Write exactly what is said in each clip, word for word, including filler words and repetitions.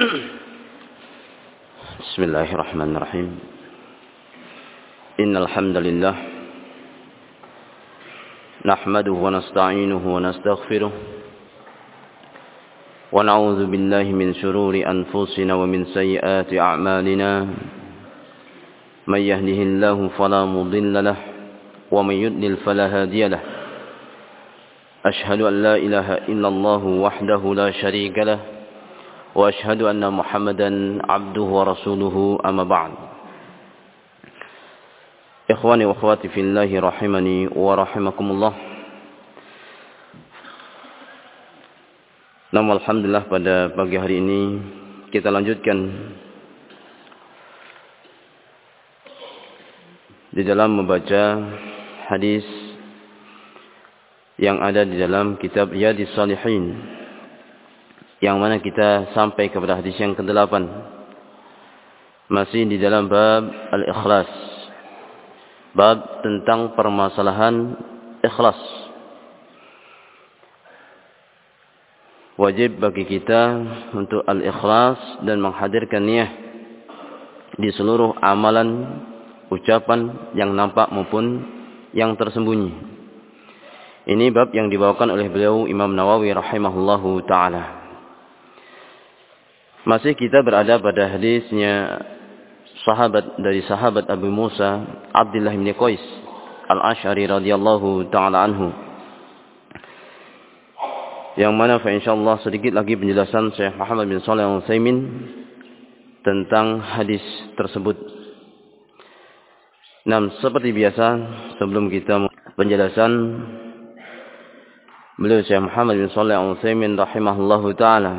Bismillahirrahmanirrahim. Innal hamdalillah nahmaduhu wa nasta'inuhu wa nastaghfiruh wa na'udzu billahi min shururi anfusina wa min sayyiati a'malina. May yahdihillahu fala mudilla lahu wa may yudlil fala hadiya lahu. Ashhadu an la ilaha illallah wahdahu la syarika lahu wa ashhadu anna Muhammadan abduhu wa rasuluhu amma ba'd. Ikhwani wa akhwati fillahi rahimani wa rahimakumullah. Namun alhamdulillah pada pagi hari ini kita lanjutkan di dalam membaca hadis yang ada di dalam kitab Riyadhis Shalihin, yang mana kita sampai kepada hadis yang kedelapan, masih di dalam bab al-ikhlas, bab tentang permasalahan ikhlas. Wajib bagi kita untuk al-ikhlas dan menghadirkan niat di seluruh amalan, ucapan yang nampak maupun yang tersembunyi. Ini bab yang dibawakan oleh beliau Imam Nawawi rahimahullahu ta'ala. Masih kita berada pada hadisnya sahabat dari sahabat Abu Musa Abdullah bin Qais Al-Asy'ari radhiyallahu ta'ala anhu, yang mana fa insyaallah sedikit lagi penjelasan Syekh Muhammad bin Shalih Al-Utsaimin tentang hadis tersebut. Nah, seperti biasa sebelum kita penjelasan, beliau Syekh Muhammad bin Shalih Al-Utsaimin rahimahullahu ta'ala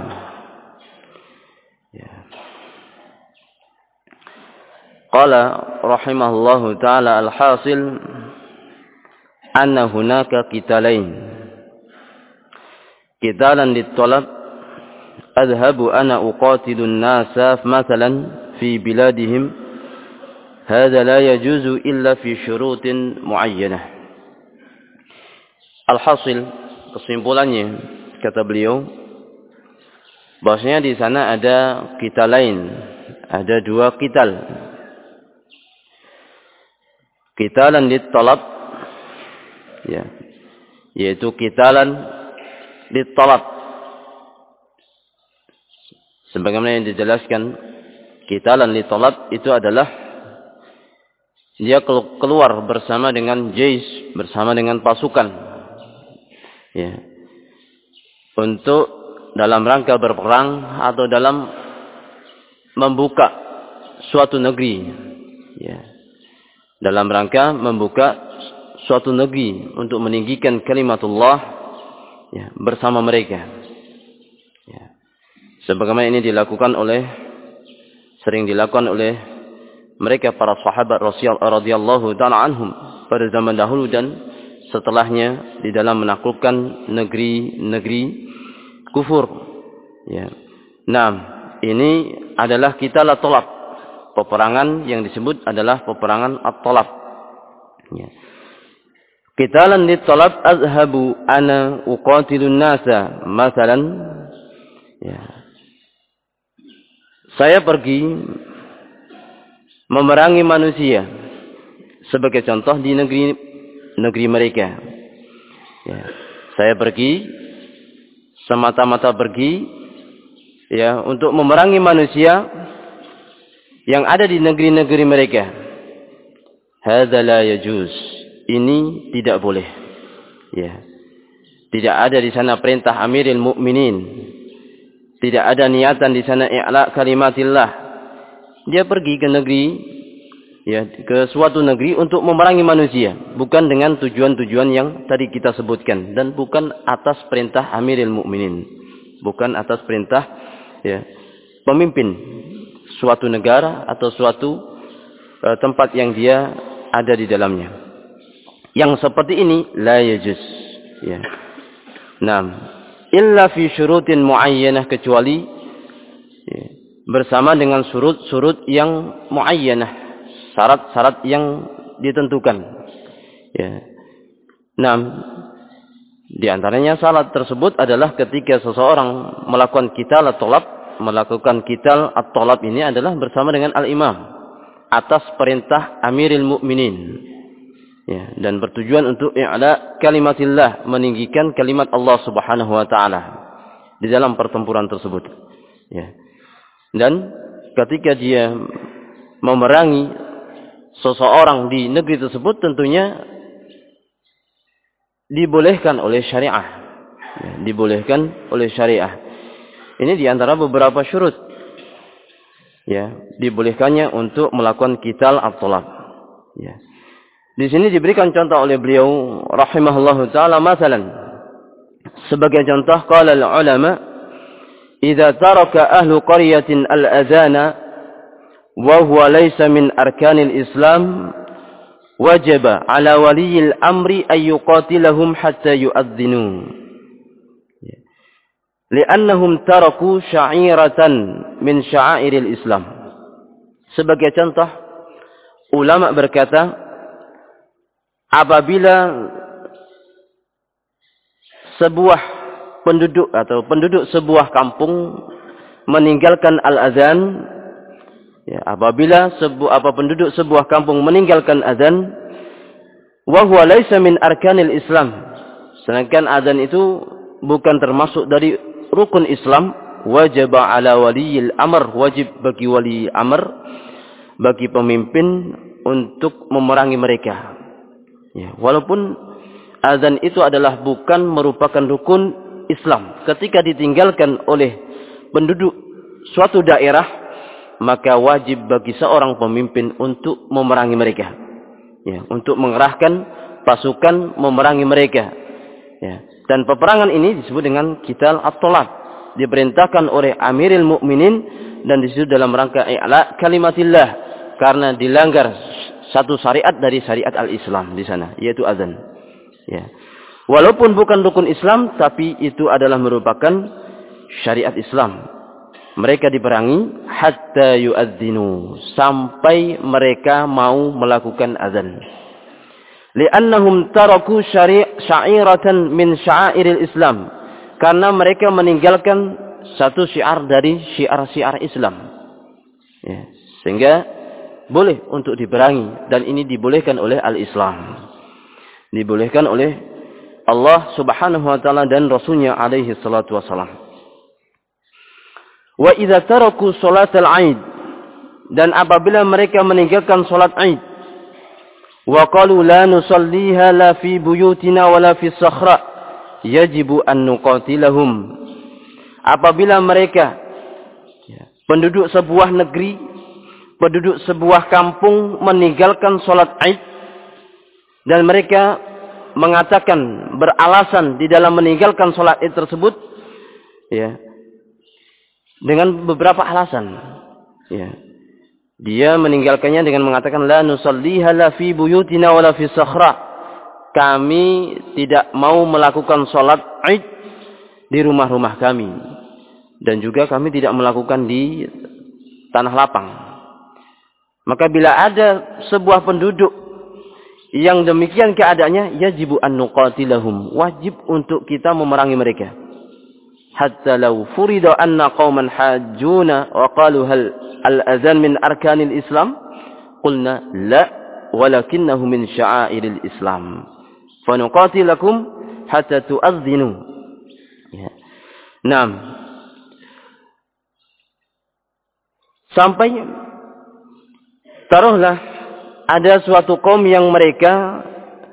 qala rahimahullahu ta'ala al-hasil anna hunaka qitalain qitalan lit-talab adhhabu ana uqatilun nasa mathalan fi biladihim hadha la yajuzu illa fi syurutin muayyanah. Al-hasil, kesimpulannya kata beliau bahwasanya di sana ada qitalain, ada dua qital. Qitalan lit-talab, ya, yaitu qitalan lit-talab. Sebagaimana yang dijelaskan, qitalan lit-talab itu adalah dia keluar bersama dengan jais, bersama dengan pasukan, ya, untuk dalam rangka berperang atau dalam membuka suatu negeri, ya, dalam rangka membuka suatu negeri untuk meninggikan kalimatullah, ya, bersama mereka, ya. Sebagaimana ini dilakukan oleh sering dilakukan oleh mereka para sahabat radhiyallahu ta'ala anhum pada zaman dahulu dan setelahnya di dalam menaklukkan negeri-negeri kufur, ya. Nah, ini adalah qital at-talab. Peperangan yang disebut adalah peperangan at-talab, ya. Qitalan lit-talab azhabu ana uqatilun nasa mathalan, ya, saya pergi memerangi manusia sebagai contoh di negeri negeri mereka, ya. Saya pergi semata-mata pergi, ya, untuk memerangi manusia yang ada di negeri-negeri mereka. Hadza la yajuz, ini tidak boleh, ya. Tidak ada di sana perintah Amirul Mukminin, tidak ada niatan di sana i'la kalimatillah. Dia pergi ke negeri, ya, ke suatu negeri untuk memerangi manusia, bukan dengan tujuan-tujuan yang tadi kita sebutkan dan bukan atas perintah Amirul Mukminin, bukan atas perintah, ya, pemimpin suatu negara atau suatu uh, tempat yang dia ada di dalamnya. Yang seperti ini la yajuz, ya. Nah, illa fi syurutin muayyanah, kecuali, ya, bersama dengan surut-surut yang muayyanah, syarat-syarat yang ditentukan, ya. Nah, di antaranya syarat tersebut adalah ketika seseorang melakukan qital at-talab, melakukan qital at-talab ini adalah bersama dengan al-imam atas perintah Amirul Mukminin. Ya, dan bertujuan untuk i'la kalimatillah, meninggikan kalimat Allah Subhanahu wa taala di dalam pertempuran tersebut. Ya. Dan ketika dia memerangi seseorang di negeri tersebut, tentunya dibolehkan oleh syariah. Ya, dibolehkan oleh syariah. Ini di antara beberapa syurut. Ya, dibolehkannya untuk melakukan qital at-talab. Ya. Di sini diberikan contoh oleh beliau rahimahullahu taala, masalan sebagai contoh, qala al-ulama idza taraka ahlu qaryatin al-adhana wa huwa laysa min arkanil islam wajaba ala waliyil amri ay yuqatilahum hatta yu'adhdhinu li'annahum taraku sya'iratan min sya'airil islam. Sebagai contoh, ulama berkata, apabila sebuah penduduk atau penduduk sebuah kampung meninggalkan al-azan, ya, apabila sebu, apa penduduk sebuah kampung meninggalkan azan, wa huwa laisa min arkanil Islam, sedangkan azan itu bukan termasuk dari rukun Islam, wajib ala waliyil amr, wajib bagi wali amr, bagi pemimpin untuk memerangi mereka. Ya, walaupun azan itu adalah bukan merupakan rukun Islam, ketika ditinggalkan oleh penduduk suatu daerah, maka wajib bagi seorang pemimpin untuk memerangi mereka. Ya, untuk mengerahkan pasukan memerangi mereka. Ya, dan peperangan ini disebut dengan qital at-talab, diperintahkan oleh Amirul Mukminin dan disebut dalam rangka i'la kalimatillah, karena dilanggar satu syariat dari syariat al-Islam di sana, yaitu azan. Ya. Walaupun bukan rukun Islam, tapi itu adalah merupakan syariat Islam. Mereka diperangi hatta yu'adzinu, sampai mereka mau melakukan azan. Li'annahum taraku sya'iratan min sya'airil Islam, karena mereka meninggalkan satu syiar dari syiar-syiar Islam. Ya. Sehingga boleh untuk diperangi, dan ini dibolehkan oleh al-Islam, dibolehkan oleh Allah Subhanahu wa taala dan Rasulnya alaihi salatu wassalam. Wa idza taraku salatal Aid, dan apabila mereka meninggalkan salat Aid, wa qalu la nusalliha la fi buyutina wala fi sakhra, yajibu an nuqatilahum. Apabila mereka, penduduk sebuah negeri, penduduk sebuah kampung meninggalkan sholat Aid, dan mereka mengatakan, beralasan di dalam meninggalkan sholat Aid tersebut, ya, dengan beberapa alasan. Ya. Dia meninggalkannya dengan mengatakan, la nusalliha la fi buyutina wala fi sakhra. Kami tidak mau melakukan sholat Aid di rumah-rumah kami, dan juga kami tidak melakukan di tanah lapang. Maka bila ada sebuah penduduk yang demikian keadaannya, yajibu an nuqatilahum, wajib untuk kita memerangi mereka. Hatta law furida anna qauman hajjuna wa qalu hal al-azan min arkanil Islam, qulna la walakinnahu min sya'airil Islam, fa nuqatilakum hatta tu'adzinu. Ya. Naam. Sampai taruhlah ada suatu kaum yang mereka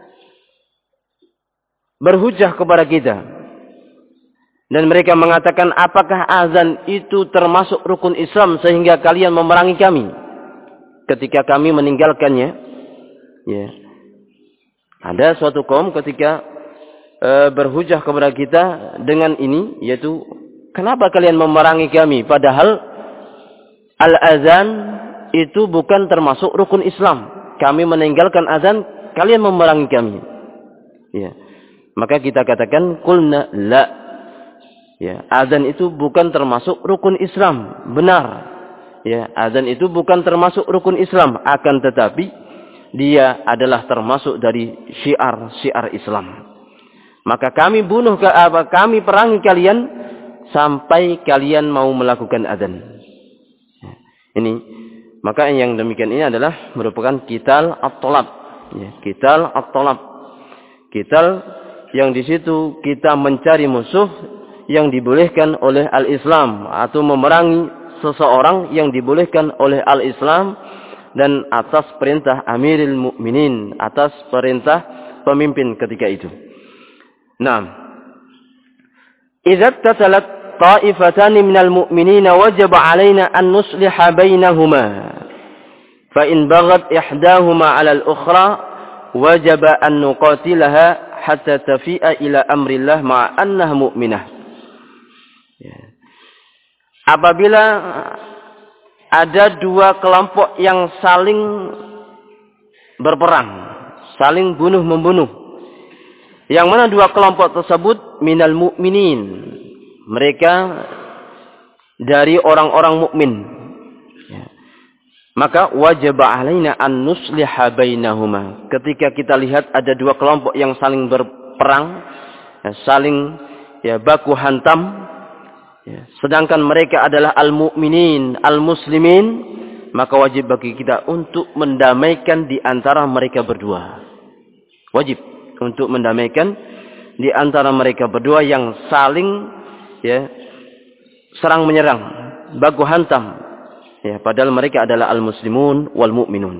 berhujjah kepada kita, dan mereka mengatakan, apakah azan itu termasuk rukun Islam sehingga kalian memerangi kami ketika kami meninggalkannya? Ya. Ada suatu kaum ketika e, berhujjah kepada kita dengan ini, yaitu, kenapa kalian memerangi kami padahal al-azan itu bukan termasuk rukun Islam. Kami meninggalkan azan, kalian memerangi kami. Ya. Maka kita katakan, qulna la. Ya, azan itu bukan termasuk rukun Islam. Benar. Ya, azan itu bukan termasuk rukun Islam, akan tetapi dia adalah termasuk dari syiar-syiar Islam. Maka kami bunuh ke apa? Kami perangi kalian sampai kalian mau melakukan adzan. Ini, maka yang demikian ini adalah merupakan qital at-talab. Ya, qital at-talab. Qital yang di situ kita mencari musuh yang dibolehkan oleh al-Islam, atau memerangi seseorang yang dibolehkan oleh al-Islam dan atas perintah Amirul Mukminin, atas perintah pemimpin ketika itu. Nah, idza tatalat ta'ifatan minal mu'minina wajaba 'alaina an nusliha bainahuma. Fa in baghat ihdahuma 'ala al-ukhra wajaba an nuqatilaha hatta tafi'a ila amrillah ma'a annaha mu'minah. Ya. Apabila ada dua kelompok yang saling berperang, saling bunuh-membunuh, yang mana dua kelompok tersebut minal mu'minin, mereka dari orang-orang mukmin, ya. Maka wajib alaina an nusliha bainahuma. Ketika kita lihat ada dua kelompok yang saling berperang, ya, saling ya baku hantam, ya, sedangkan mereka adalah al-mu'minin, al-muslimin, maka wajib bagi kita untuk mendamaikan di antara mereka berdua. Wajib untuk mendamaikan di antara mereka berdua yang saling ya serang menyerang, baku hantam. Ya, padahal mereka adalah al-muslimun wal mu'minun.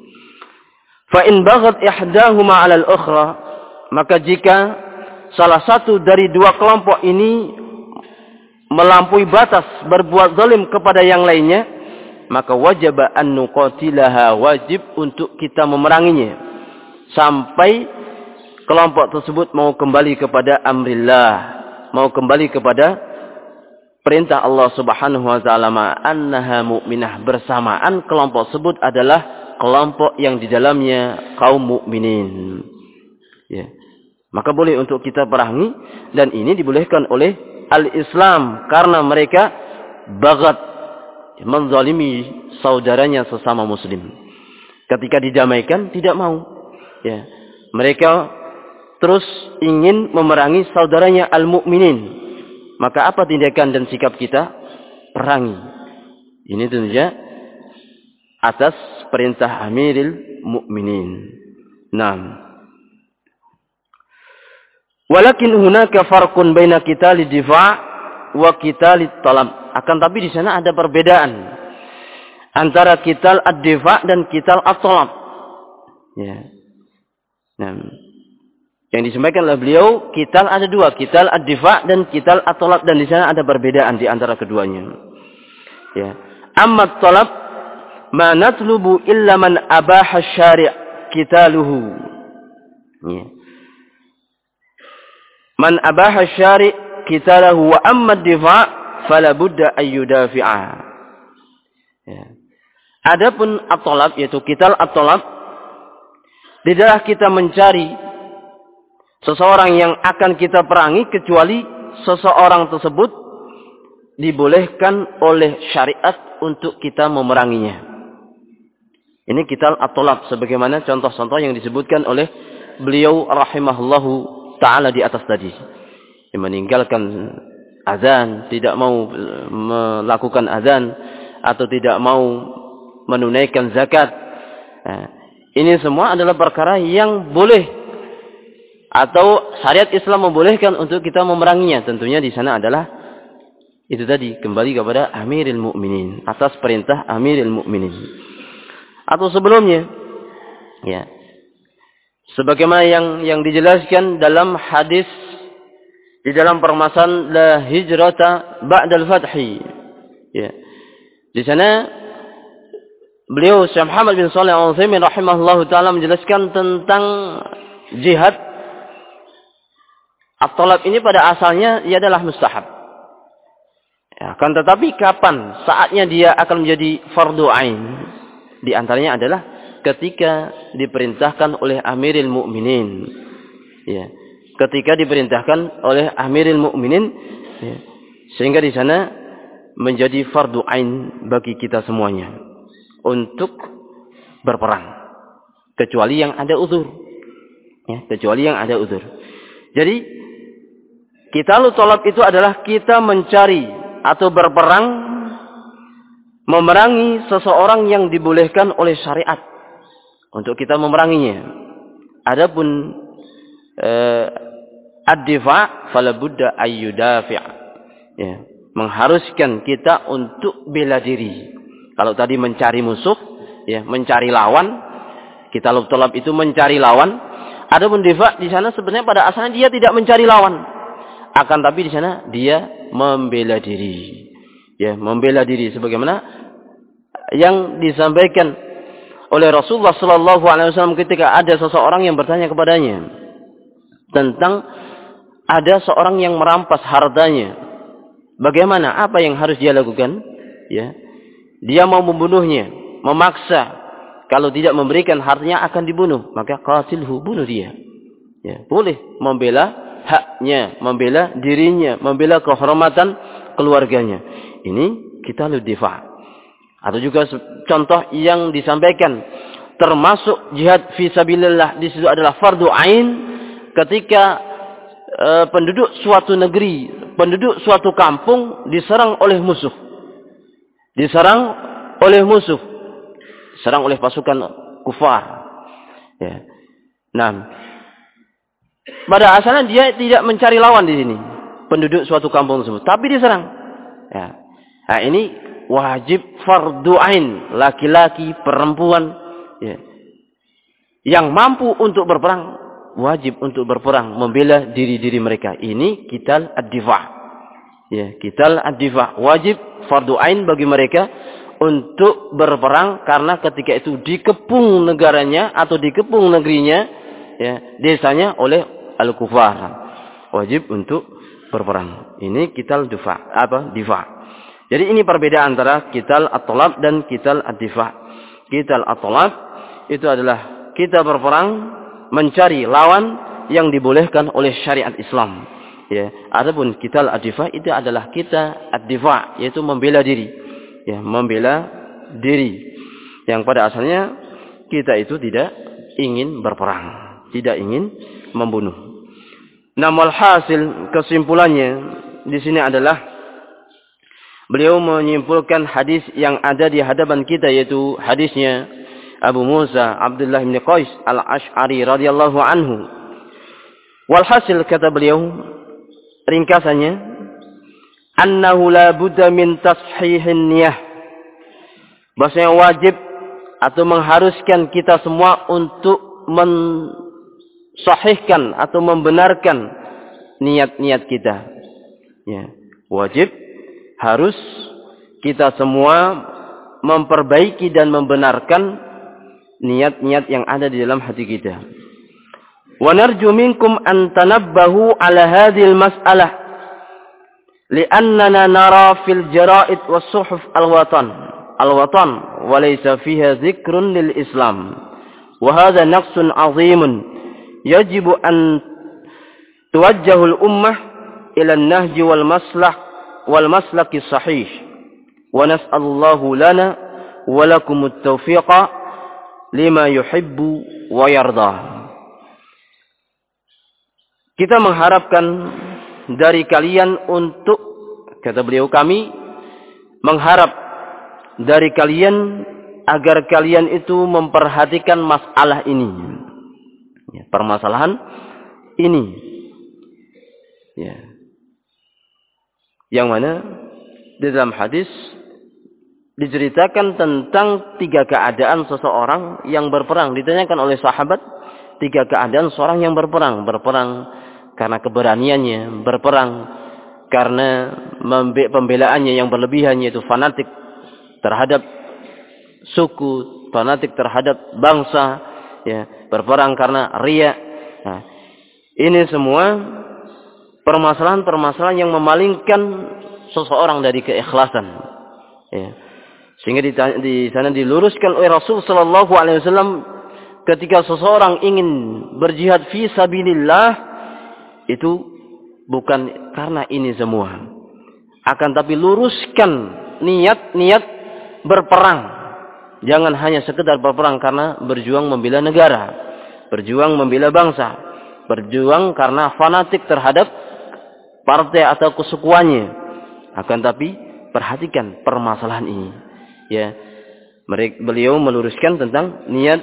Fa in baghat ihdahuma 'ala al-ukhra, maka jika salah satu dari dua kelompok ini melampaui batas berbuat zalim kepada yang lainnya, maka wajib an nuqatilaha, wajib untuk kita memeranginya sampai kelompok tersebut mau kembali kepada amrillah, mau kembali kepada perintah Allah Subhanahu wa taala, annaha mu'minah, bersamaan kelompok tersebut adalah kelompok yang di dalamnya kaum mukminin. Ya. Maka boleh untuk kita perangi, dan ini dibolehkan oleh al-Islam karena mereka bagat, menzalimi saudaranya sesama muslim. Ketika didamaikan tidak mau. Ya. Mereka terus ingin memerangi saudaranya al-mukminin. Maka apa tindakan dan sikap kita? Perangi. Ini tentunya atas perintah Amirul Mukminin. Naam. Walakin hunaka farqun baina qitalid difa' wa qitalit talab. Akan tapi di sana ada perbedaan antara qital ad-difa' dan qital at-talab. Ya. Nah, yang disampaikan oleh beliau, qital ada dua, qital ad-difa' dan qital at-talab, dan di sana ada perbedaan di antara keduanya. Ya. Amma at-talab ma natlubu illa man abaha asy-syari' qitaluhu. Ya. Man abaha asy-syari' qitaluhu wa amma ad-difa' fala budda ay yudafi'a. Ya. Adapun at-talab, yaitu qital at-talab, tidaklah kita mencari seseorang yang akan kita perangi kecuali seseorang tersebut dibolehkan oleh syariat untuk kita memeranginya. Ini qital at-talab sebagaimana contoh-contoh yang disebutkan oleh beliau rahimahullahu taala di atas tadi. Yang meninggalkan azan, tidak mau melakukan azan, atau tidak mau menunaikan zakat. Nah, ini semua adalah perkara yang boleh atau syariat Islam membolehkan untuk kita memeranginya. Tentunya di sana adalah itu tadi, kembali kepada Amirul Mukminin, atas perintah Amirul Mukminin. Atau sebelumnya, ya, sebagaimana yang yang dijelaskan dalam hadis di dalam permasalahan la hijrata ba'dal fathi. Ya. Di sana beliau Syekh Muhammad bin Shalih Al-Utsaimin rahimahullahu taala menjelaskan tentang jihad. At-talab ini pada asalnya ia adalah mustahab. Ya, kan tetapi kapan saatnya dia akan menjadi fardu ain? Di antaranya adalah ketika diperintahkan oleh Amirul Mukminin. Ya, ketika diperintahkan oleh Amirul Mukminin, ya, sehingga di sana menjadi fardu ain bagi kita semuanya untuk berperang, kecuali yang ada uzur. Ya, kecuali yang ada uzur. Jadi Qitalul talab itu adalah kita mencari atau berperang memerangi seseorang yang dibolehkan oleh syariat untuk kita memeranginya. Adapun eh, ad-difa' fala budda ayyudafi'. Ya, mengharuskan kita untuk bela diri. Kalau tadi mencari musuh, ya, mencari lawan, qitalul talab itu mencari lawan. Adapun difa' di sana sebenarnya pada asalnya dia tidak mencari lawan. Akan tapi di sana dia membela diri. Ya, membela diri sebagaimana yang disampaikan oleh Rasulullah sallallahu alaihi wasallam ketika ada seseorang yang bertanya kepadanya tentang ada seorang yang merampas hartanya. Bagaimana? Apa yang harus dia lakukan? Ya. Dia mau membunuhnya, memaksa. Kalau tidak memberikan hartanya akan dibunuh, maka qatilhu, bunuh dia. Ya, boleh membela haknya, membela dirinya, membela kehormatan keluarganya. Ini qitalul difa'. Atau juga contoh yang disampaikan termasuk jihad fi sabilillah di situ adalah fardu ain ketika e, penduduk suatu negeri, penduduk suatu kampung diserang oleh musuh. Diserang oleh musuh. Diserang oleh pasukan kufar. Ya. Nah, pada asalnya dia tidak mencari lawan di sini, penduduk suatu kampung tersebut, tapi diserang. Ya. Nah, ini wajib fardu ain, laki-laki, perempuan, ya, yang mampu untuk berperang, wajib untuk berperang, membela diri-diri mereka. Ini qital ad-difa'. Ya, qital ad-difa', wajib fardu ain bagi mereka untuk berperang karena ketika itu dikepung negaranya atau dikepung negerinya, ya, desanya oleh al-kufar. Wajib untuk berperang. Ini qital difa', apa? Difa'. Jadi ini perbedaan antara qital at-talab dan qital ad-difa'. Qital at-talab itu adalah kita berperang mencari lawan yang dibolehkan oleh syariat Islam. Ya, adapun qital ad-difa' itu adalah kita ad-difa', yaitu membela diri. Ya, membela diri. Yang pada asalnya kita itu tidak ingin berperang, tidak ingin membunuh. Namun hasil kesimpulannya di sini adalah beliau menyimpulkan hadis yang ada di hadapan kita, yaitu hadisnya Abu Musa Abdullah bin Qais al-Ash'ari radhiyallahu anhu. Walhasil, kata beliau, ringkasannya, annahu la budda min tashihin niyah. Bahasanya wajib atau mengharuskan kita semua untuk mensahihkan atau membenarkan niat-niat kita. Ya, wajib, harus kita semua memperbaiki dan membenarkan niat-niat yang ada di dalam hati kita. Wa narju minkum an tanabbahu ala hadhihi al-mas'alah li'annana nara fil jara'id was suhuf al-watan al-watan wa laysa fiha dhikrun lil Islam wa hadha naqsun 'azimun yajibu an tuwajjahu al-ummah ila an-nahji wal maslah wal maslaki sahih wa nas'alullahu lana wa lakum at-tawfiqa lima yuhibbu wa yarda. Kita mengharapkan dari kalian untuk, kata beliau, kami mengharap dari kalian agar kalian itu memperhatikan masalah ini, ya, permasalahan ini, ya, yang mana di dalam hadis diceritakan tentang tiga keadaan seseorang yang berperang. Ditanyakan oleh sahabat tiga keadaan seorang yang berperang. Berperang karena keberaniannya, berperang karena pembelaannya yang berlebihan, yaitu fanatik terhadap suku, fanatik terhadap bangsa, ya, berperang karena riya. Nah, ini semua permasalahan-permasalahan yang memalingkan seseorang dari keikhlasan. Ya. Sehingga di, di sana diluruskan oleh Rasul sallallahu alaihi wasallam ketika seseorang ingin berjihad fi sabilillah, itu bukan karena ini semua, akan tapi luruskan niat-niat berperang. Jangan hanya sekedar berperang karena berjuang membela negara, berjuang membela bangsa, berjuang karena fanatik terhadap partai atau kesukuannya. Akan tapi perhatikan permasalahan ini. Ya, mereka, beliau meluruskan tentang niat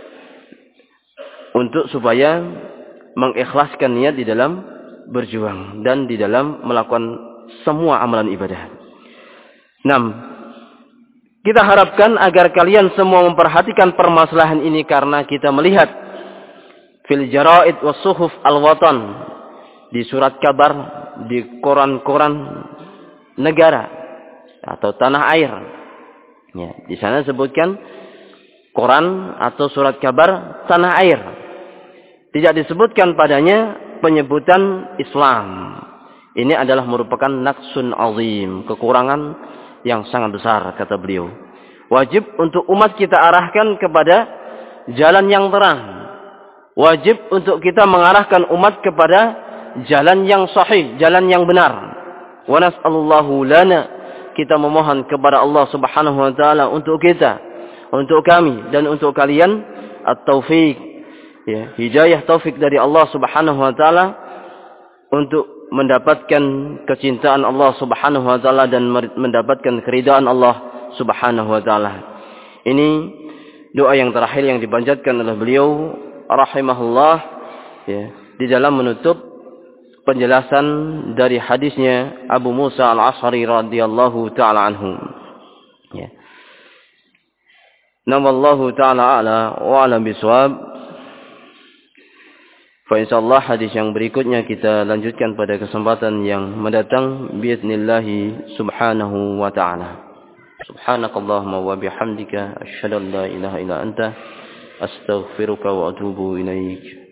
untuk supaya mengikhlaskan niat di dalam berjuang dan di dalam melakukan semua amalan ibadah. enam. Kita harapkan agar kalian semua memperhatikan permasalahan ini karena kita melihat fil jaraid was suhuf al-watan, di surat kabar, di koran-koran negara atau tanah air. Ya, di sana sebutkan koran atau surat kabar tanah air. Tidak disebutkan padanya penyebutan Islam. Ini adalah merupakan naqsun azim, kekurangan yang sangat besar, kata beliau. Wajib untuk umat kita arahkan kepada jalan yang terang. Wajib untuk kita mengarahkan umat kepada jalan yang sahih, jalan yang benar. Wa nas'alullahu lana, kita memohon kepada Allah Subhanahu wa taala untuk kita, untuk kami dan untuk kalian at-taufik, ya, hidayah taufik dari Allah Subhanahu wa taala untuk mendapatkan kecintaan Allah Subhanahu wa taala dan mendapatkan keridaan Allah Subhanahu wa taala. Ini doa yang terakhir yang dipanjatkan oleh beliau rahimahullah, ya, di dalam menutup penjelasan dari hadisnya Abu Musa al-Ash'ari radhiyallahu taala anhu. Ya. Namallahu taala ala wa alam bisawab. Fa insyaallah hadis yang berikutnya kita lanjutkan pada kesempatan yang mendatang biiznillah subhanahu wa ta'ala. Subhanakallahumma wa bihamdika asyhadu an la ilaha illa anta astaghfiruka wa atubu ilaik.